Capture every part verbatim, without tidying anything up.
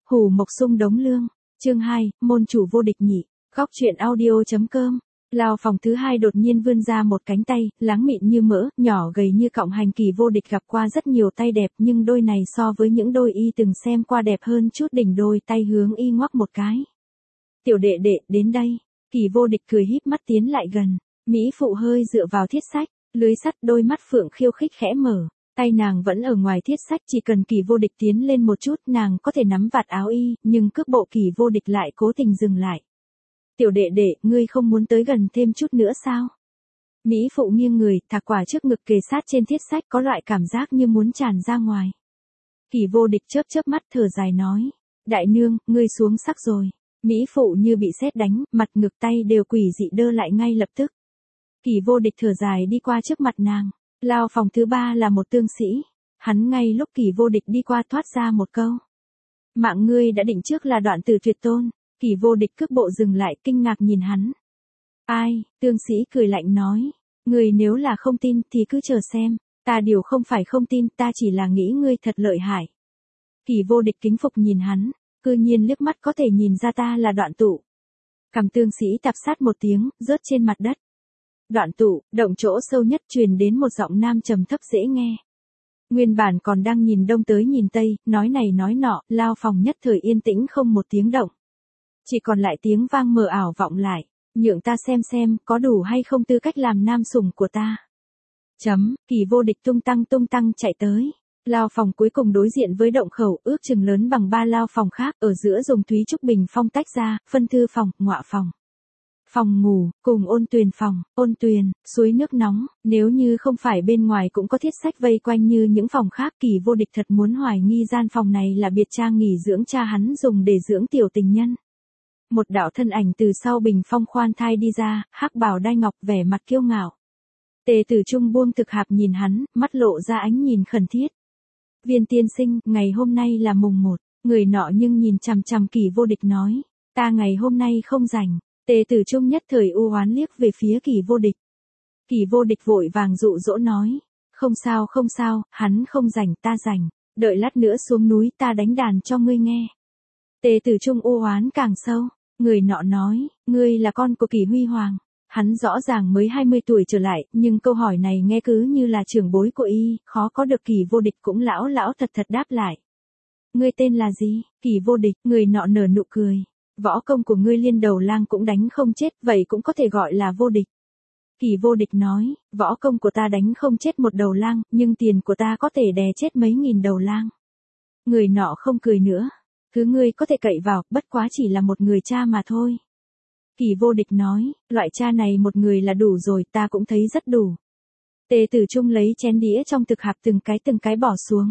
Hủ Mộc Sung Đống Lương. Chương hai, môn chủ vô địch nhị. Góc truyện audio.com. Lao phòng thứ hai đột nhiên vươn ra một cánh tay, láng mịn như mỡ, nhỏ gầy như cọng hành. Kỳ vô địch gặp qua rất nhiều tay đẹp, nhưng đôi này so với những đôi y từng xem qua đẹp hơn chút. Đỉnh đôi tay hướng y ngoắc một cái. Tiểu đệ đệ, đến đây. Kỳ vô địch cười híp mắt tiến lại gần. Mỹ phụ hơi dựa vào thiết sách, lưới sắt, đôi mắt phượng khiêu khích khẽ mở. Tay nàng vẫn ở ngoài thiết sách, chỉ cần Kỳ vô địch tiến lên một chút nàng có thể nắm vạt áo y, nhưng cước bộ Kỳ vô địch lại cố tình dừng lại. Tiểu đệ đệ, ngươi không muốn tới gần thêm chút nữa sao? Mỹ phụ nghiêng người, thả quả trước ngực kề sát trên thiết sách, có loại cảm giác như muốn tràn ra ngoài. Kỳ vô địch chớp chớp mắt thở dài nói. Đại nương, ngươi xuống sắc rồi. Mỹ phụ như bị sét đánh, mặt ngực tay đều quỷ dị đơ lại ngay lập tức. Kỳ vô địch thở dài đi qua trước mặt nàng. Lao phòng thứ ba là một tương sĩ. Hắn ngay lúc Kỳ vô địch đi qua thoát ra một câu. Mạng ngươi đã định trước là đoạn tử tuyệt tôn. Kỳ vô địch cước bộ dừng lại, kinh ngạc nhìn hắn. Ai? Tương sĩ cười lạnh nói. Ngươi nếu là không tin thì cứ chờ xem. Ta điều không phải không tin, ta chỉ là nghĩ ngươi thật lợi hại. Kỳ vô địch kính phục nhìn hắn. Cư nhiên liếc mắt có thể nhìn ra ta là đoạn tụ. Cằm tương sĩ tạp sát một tiếng, rớt trên mặt đất. Đoạn tụ, động chỗ sâu nhất truyền đến một giọng nam trầm thấp dễ nghe. Nguyên bản còn đang nhìn đông tới nhìn tây, nói này nói nọ, lao phòng nhất thời yên tĩnh không một tiếng động. Chỉ còn lại tiếng vang mờ ảo vọng lại, nhượng ta xem xem, có đủ hay không tư cách làm nam sủng của ta. Chấm, Kỳ vô địch tung tăng tung tăng chạy tới. Lao phòng cuối cùng đối diện với động khẩu, ước chừng lớn bằng ba lao phòng khác, ở giữa dùng Thúy Trúc Bình phong tách ra, phân thư phòng, ngọa phòng. Phòng ngủ, cùng ôn tuyền phòng, ôn tuyền, suối nước nóng, nếu như không phải bên ngoài cũng có thiết sách vây quanh như những phòng khác. Kỳ vô địch thật muốn hoài nghi gian phòng này là biệt trang nghỉ dưỡng cha hắn dùng để dưỡng tiểu tình nhân. Một đạo thân ảnh từ sau bình phong khoan thai đi ra, hắc bào đai ngọc, vẻ mặt kiêu ngạo. Tề Tử Trung buông thực hạp nhìn hắn, mắt lộ ra ánh nhìn khẩn thiết. Viên tiên sinh, ngày hôm nay là mùng một, người nọ nhưng nhìn chằm chằm Kỳ vô địch nói, ta ngày hôm nay không rảnh. Tề Tử Trung nhất thời u oán liếc về phía Kỳ vô địch. Kỳ vô địch vội vàng dụ dỗ nói, không sao không sao, hắn không rảnh ta rảnh, đợi lát nữa xuống núi ta đánh đàn cho ngươi nghe. Tề Tử Trung u oán càng sâu, người nọ nói, ngươi là con của Kỳ Huy Hoàng. Hắn rõ ràng mới hai mươi tuổi trở lại, nhưng câu hỏi này nghe cứ như là trưởng bối của y, khó có được. Kỳ vô địch cũng lão lão thật thật đáp lại. Ngươi tên là gì? Kỳ vô địch, người nọ nở nụ cười. Võ công của ngươi liên đầu lang cũng đánh không chết, vậy cũng có thể gọi là vô địch. Kỳ vô địch nói, võ công của ta đánh không chết một đầu lang, nhưng tiền của ta có thể đè chết mấy nghìn đầu lang. Người nọ không cười nữa. Thứ ngươi có thể cậy vào, bất quá chỉ là một người cha mà thôi. Kỳ vô địch nói, loại cha này một người là đủ rồi, ta cũng thấy rất đủ. Tề Tử Trung lấy chén đĩa trong thực hạp từng cái từng cái bỏ xuống.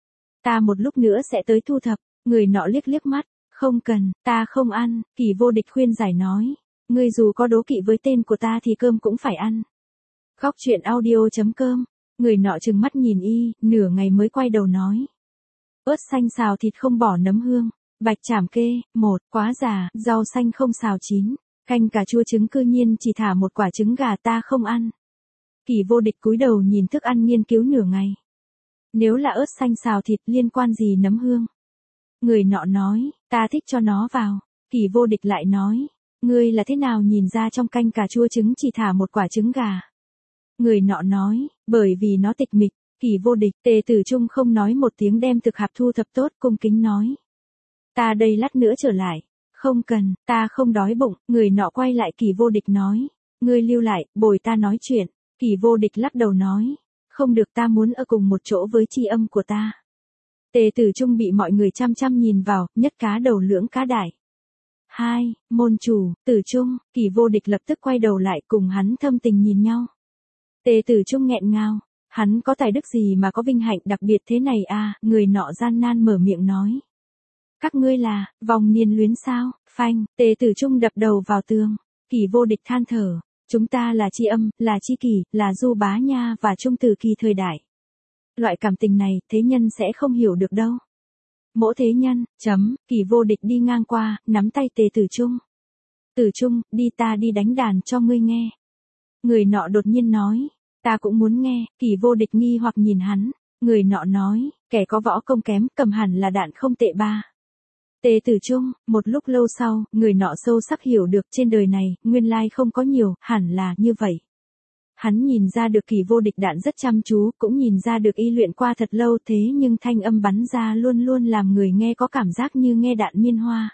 Ta một lúc nữa sẽ tới thu thập. Người nọ liếc liếc mắt. Không cần, ta không ăn. Kỳ vô địch khuyên giải nói. Ngươi dù có đố kỵ với tên của ta thì cơm cũng phải ăn. Góc truyện audio.com. Người nọ trừng mắt nhìn y, nửa ngày mới quay đầu nói. Ớt xanh xào thịt không bỏ nấm hương. Bạch chảm kê, một, quá già, rau xanh không xào chín. Canh cà chua trứng cư nhiên chỉ thả một quả trứng gà, ta không ăn. Kỳ vô địch cúi đầu nhìn thức ăn nghiên cứu nửa ngày. Nếu là ớt xanh xào thịt liên quan gì nấm hương? Người nọ nói, ta thích cho nó vào. Kỳ vô địch lại nói, ngươi là thế nào nhìn ra trong canh cà chua trứng chỉ thả một quả trứng gà? Người nọ nói, bởi vì nó tịch mịch. Kỳ vô địch, Tề Tử Trung không nói một tiếng đem thực hạp thu thập tốt, cung kính nói. Ta đây lát nữa trở lại. Không cần, ta không đói bụng. Người nọ quay lại Kỳ vô địch nói, ngươi lưu lại, bồi ta nói chuyện. Kỳ vô địch lắc đầu nói, không được, ta muốn ở cùng một chỗ với tri âm của ta. Tề Tử Trung bị mọi người chăm chăm nhìn vào, nhất cá đầu lưỡng cá đại. Hai, môn chủ, Tử Trung. Kỳ vô địch lập tức quay đầu lại cùng hắn thâm tình nhìn nhau. Tề Tử Trung nghẹn ngào, hắn có tài đức gì mà có vinh hạnh đặc biệt thế này à? Người nọ gian nan mở miệng nói. Các ngươi là, vòng niên luyến sao? Phanh, Tề Tử Trung đập đầu vào tường. Kỳ vô địch than thở, chúng ta là tri âm, là tri kỷ, là du bá nha và trung từ kỳ thời đại. Loại cảm tình này, thế nhân sẽ không hiểu được đâu. Mỗi thế nhân, chấm, Kỳ vô địch đi ngang qua, nắm tay Tề Tử Trung. Tử Trung, đi ta đi đánh đàn cho ngươi nghe. Người nọ đột nhiên nói, ta cũng muốn nghe. Kỳ vô địch nghi hoặc nhìn hắn. Người nọ nói, kẻ có võ công kém, cầm hẳn là đạn không tệ ba. Tề Tử Trung, một lúc lâu sau, người nọ sâu sắc hiểu được trên đời này, nguyên lai không có nhiều, hẳn là như vậy. Hắn nhìn ra được Kỳ Vô Địch đạn rất chăm chú, cũng nhìn ra được y luyện qua thật lâu thế nhưng thanh âm bắn ra luôn luôn làm người nghe có cảm giác như nghe đạn miên hoa.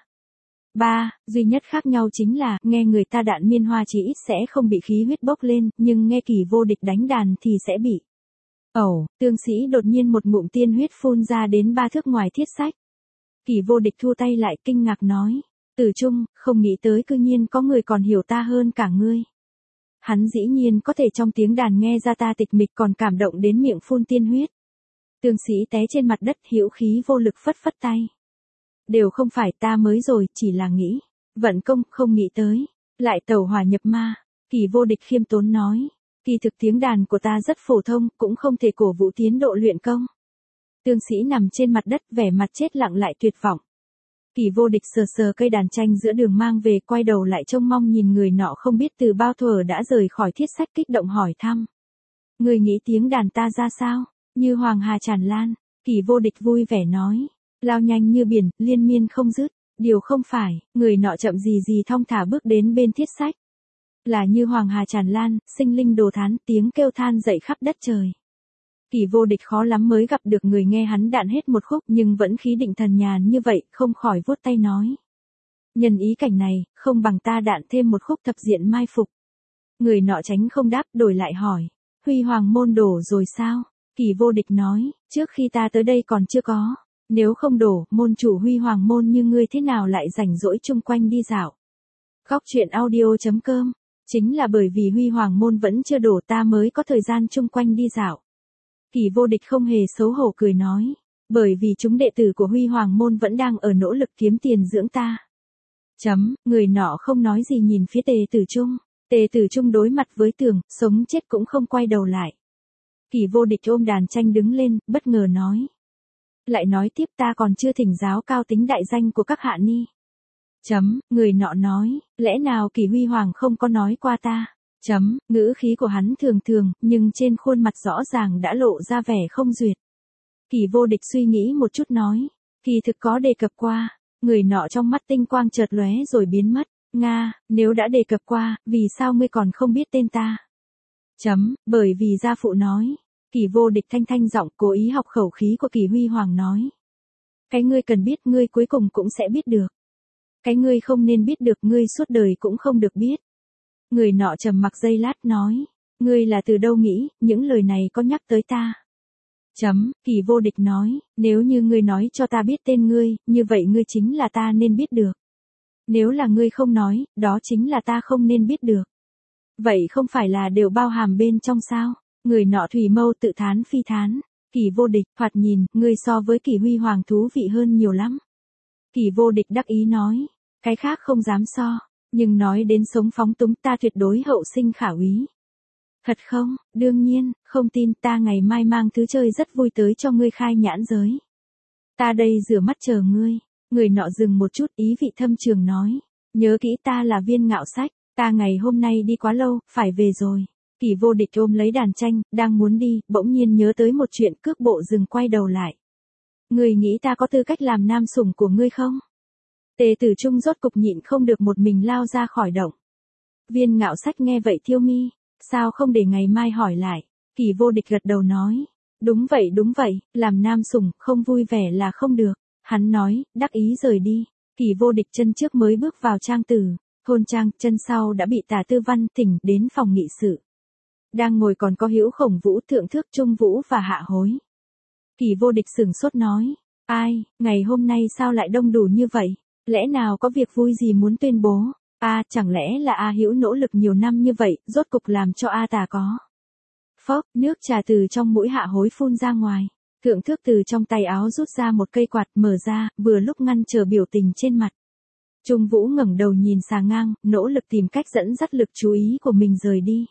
ba. Duy nhất khác nhau chính là, nghe người ta đạn miên hoa chỉ ít sẽ không bị khí huyết bốc lên, nhưng nghe Kỳ Vô Địch đánh đàn thì sẽ bị. Ẩu, tương sĩ đột nhiên một ngụm tiên huyết phun ra đến ba thước ngoài thiết sách. Kỳ Vô Địch thu tay lại kinh ngạc nói, Tử Trung, không nghĩ tới cư nhiên có người còn hiểu ta hơn cả ngươi. Hắn dĩ nhiên có thể trong tiếng đàn nghe ra ta tịch mịch còn cảm động đến miệng phun tiên huyết. Tương sĩ té trên mặt đất hữu khí vô lực phất phất tay. Đều không phải ta mới rồi, chỉ là nghĩ. Vận công, không nghĩ tới. Lại tẩu hỏa nhập ma. Kỳ Vô Địch khiêm tốn nói. Kỳ thực tiếng đàn của ta rất phổ thông, cũng không thể cổ vũ tiến độ luyện công. Tương sĩ nằm trên mặt đất vẻ mặt chết lặng lại tuyệt vọng. Kỳ Vô Địch sờ sờ cây đàn tranh giữa đường mang về, quay đầu lại trông mong nhìn người nọ không biết từ bao thuở đã rời khỏi thiết sách, kích động hỏi thăm. Người nghĩ tiếng đàn ta ra sao? Như hoàng hà tràn lan. Kỳ Vô Địch vui vẻ nói. Lao nhanh như biển, liên miên không dứt. Điều không phải, người nọ chậm gì gì thong thả bước đến bên thiết sách. Là như hoàng hà tràn lan, sinh linh đồ thán, tiếng kêu than dậy khắp đất trời. Kỳ Vô Địch khó lắm mới gặp được người nghe hắn đạn hết một khúc nhưng vẫn khí định thần nhàn như vậy, không khỏi vuốt tay nói. Nhân ý cảnh này, không bằng ta đạn thêm một khúc thập diện mai phục. Người nọ tránh không đáp, đổi lại hỏi. Huy Hoàng môn đổ rồi sao? Kỳ Vô Địch nói, trước khi ta tới đây còn chưa có. Nếu không đổ, môn chủ Huy Hoàng môn như ngươi thế nào lại rảnh rỗi chung quanh đi dạo? Góc truyện audio chấm com. Chính là bởi vì Huy Hoàng môn vẫn chưa đổ ta mới có thời gian chung quanh đi dạo. Kỳ Vô Địch không hề xấu hổ cười nói. Bởi vì chúng đệ tử của Huy Hoàng môn vẫn đang ở nỗ lực kiếm tiền dưỡng ta. Chấm, người nọ không nói gì nhìn phía Tề Tử Trung. Tề Tử Trung đối mặt với tường, sống chết cũng không quay đầu lại. Kỳ Vô Địch ôm đàn tranh đứng lên, bất ngờ nói. Lại nói tiếp ta còn chưa thỉnh giáo cao tính đại danh của các hạ ni. Chấm, người nọ nói, lẽ nào Kỳ Huy Hoàng không có nói qua ta? Chấm, ngữ khí của hắn thường thường, nhưng trên khuôn mặt rõ ràng đã lộ ra vẻ không duyệt. Kỳ Vô Địch suy nghĩ một chút nói, kỳ thực có đề cập qua, người nọ trong mắt tinh quang chợt lóe rồi biến mất. Nga, nếu đã đề cập qua, vì sao ngươi còn không biết tên ta? Chấm, bởi vì gia phụ nói. Kỳ Vô Địch thanh thanh giọng cố ý học khẩu khí của Kỳ Huy Hoàng nói. Cái ngươi cần biết ngươi cuối cùng cũng sẽ biết được. Cái ngươi không nên biết được ngươi suốt đời cũng không được biết. Người nọ trầm mặc giây lát nói. Ngươi là từ đâu nghĩ, những lời này có nhắc tới ta? Chấm, Kỳ Vô Địch nói, nếu như ngươi nói cho ta biết tên ngươi, như vậy ngươi chính là ta nên biết được. Nếu là ngươi không nói, đó chính là ta không nên biết được. Vậy không phải là đều bao hàm bên trong sao? Người nọ thủy mâu tự thán phi thán. Kỳ Vô Địch, thoạt nhìn, ngươi so với Kỳ Huy Hoàng thú vị hơn nhiều lắm. Kỳ Vô Địch đắc ý nói, cái khác không dám so, nhưng nói đến sống phóng túng ta tuyệt đối hậu sinh khả úy. Thật không? Đương nhiên, không tin ta ngày mai mang thứ chơi rất vui tới cho ngươi khai nhãn giới. Ta đây rửa mắt chờ ngươi. Người nọ dừng một chút ý vị thâm trường nói, nhớ kỹ ta là Viên Ngạo Sách, ta ngày hôm nay đi quá lâu, phải về rồi. Kỳ Vô Địch ôm lấy đàn tranh, đang muốn đi, bỗng nhiên nhớ tới một chuyện, cước bộ dừng quay đầu lại. Ngươi nghĩ ta có tư cách làm nam sủng của ngươi không? Tề Tử Trung rốt cục nhịn không được một mình lao ra khỏi động. Viên Ngạo Sách nghe vậy thiêu mi, sao không để ngày mai hỏi lại? Kỳ Vô Địch gật đầu nói, đúng vậy đúng vậy, làm nam sủng, không vui vẻ là không được. Hắn nói, đắc ý rời đi. Kỳ Vô Địch chân trước mới bước vào trang tử, thôn trang, chân sau đã bị Tả Tư Văn thỉnh đến phòng nghị sự. Đang ngồi còn có Hữu Khổng Vũ, Thượng Thước Trung Vũ và Hạ Hối. Kỳ Vô Địch sửng sốt nói, ai, ngày hôm nay sao lại đông đủ như vậy? Lẽ nào có việc vui gì muốn tuyên bố? A, à, chẳng lẽ là A Hữu nỗ lực nhiều năm như vậy, rốt cục làm cho A Tả có. Phốc, nước trà từ trong mũi Hạ Hối phun ra ngoài. Thượng Thước từ trong tay áo rút ra một cây quạt mở ra, vừa lúc ngăn trở biểu tình trên mặt. Trung Vũ ngẩng đầu nhìn xà ngang, nỗ lực tìm cách dẫn dắt lực chú ý của mình rời đi.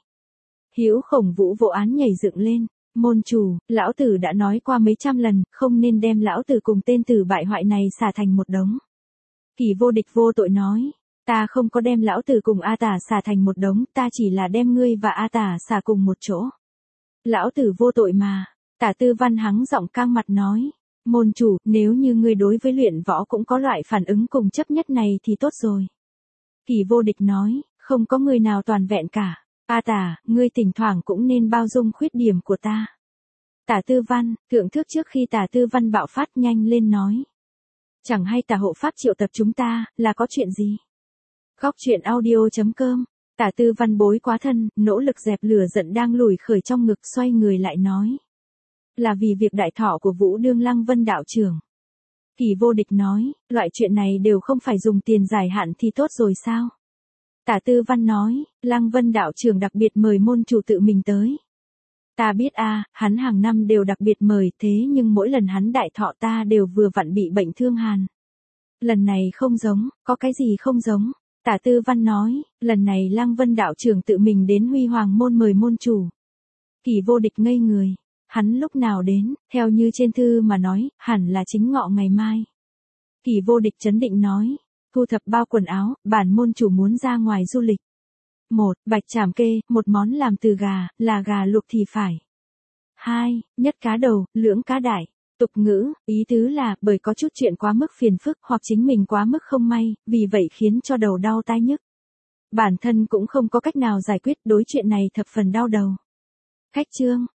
Hữu Khổng Vũ vô án nhảy dựng lên, môn chủ, lão tử đã nói qua mấy trăm lần, không nên đem lão tử cùng tên tử bại hoại này xả thành một đống. Kỳ Vô Địch vô tội nói, ta không có đem lão tử cùng A Tả xả thành một đống, ta chỉ là đem ngươi và A Tả xả cùng một chỗ. Lão tử vô tội mà. Tả Tư Văn hắng giọng căng mặt nói, Môn chủ, nếu như ngươi đối với luyện võ cũng có loại phản ứng cùng chấp nhất này thì tốt rồi. Kỳ Vô Địch nói, không có người nào toàn vẹn cả. A Tả, ngươi thỉnh thoảng cũng nên bao dung khuyết điểm của ta. Tả Tư Văn, thượng thước trước khi Tả Tư Văn bạo phát nhanh lên nói. Chẳng hay Tả hộ pháp triệu tập chúng ta, là có chuyện gì? Góc truyện audio chấm com, Tả Tư Văn bối quá thân, nỗ lực dẹp lửa giận đang lùi khởi trong ngực, xoay người lại nói. Là vì việc đại thọ của Vũ Đương Lăng Vân đạo trưởng. Kỳ Vô Địch nói, loại chuyện này đều không phải dùng tiền giải hạn thì tốt rồi sao? Tả Tư Văn nói, Lăng Vân đạo trưởng đặc biệt mời môn chủ tự mình tới. Ta biết a, hắn hàng năm đều đặc biệt mời, thế nhưng mỗi lần hắn đại thọ ta đều vừa vặn bị bệnh thương hàn. Lần này không giống, có cái gì không giống? Tả Tư Văn nói, lần này Lăng Vân đạo trưởng tự mình đến Huy Hoàng môn mời môn chủ. Kỳ Vô Địch ngây người, hắn lúc nào đến, theo như trên thư mà nói, hẳn là chính ngọ ngày mai. Kỳ Vô Địch trấn định nói, thu thập bao quần áo, bản môn chủ muốn ra ngoài du lịch. Một, bạch trảm kê, một món làm từ gà, là gà luộc thì phải. Hai, nhất cá đầu, lưỡng cá đại. Tục ngữ, ý tứ là, bởi có chút chuyện quá mức phiền phức hoặc chính mình quá mức không may, vì vậy khiến cho đầu đau tai nhức. Bản thân cũng không có cách nào giải quyết, đối chuyện này thập phần đau đầu. Khách trương,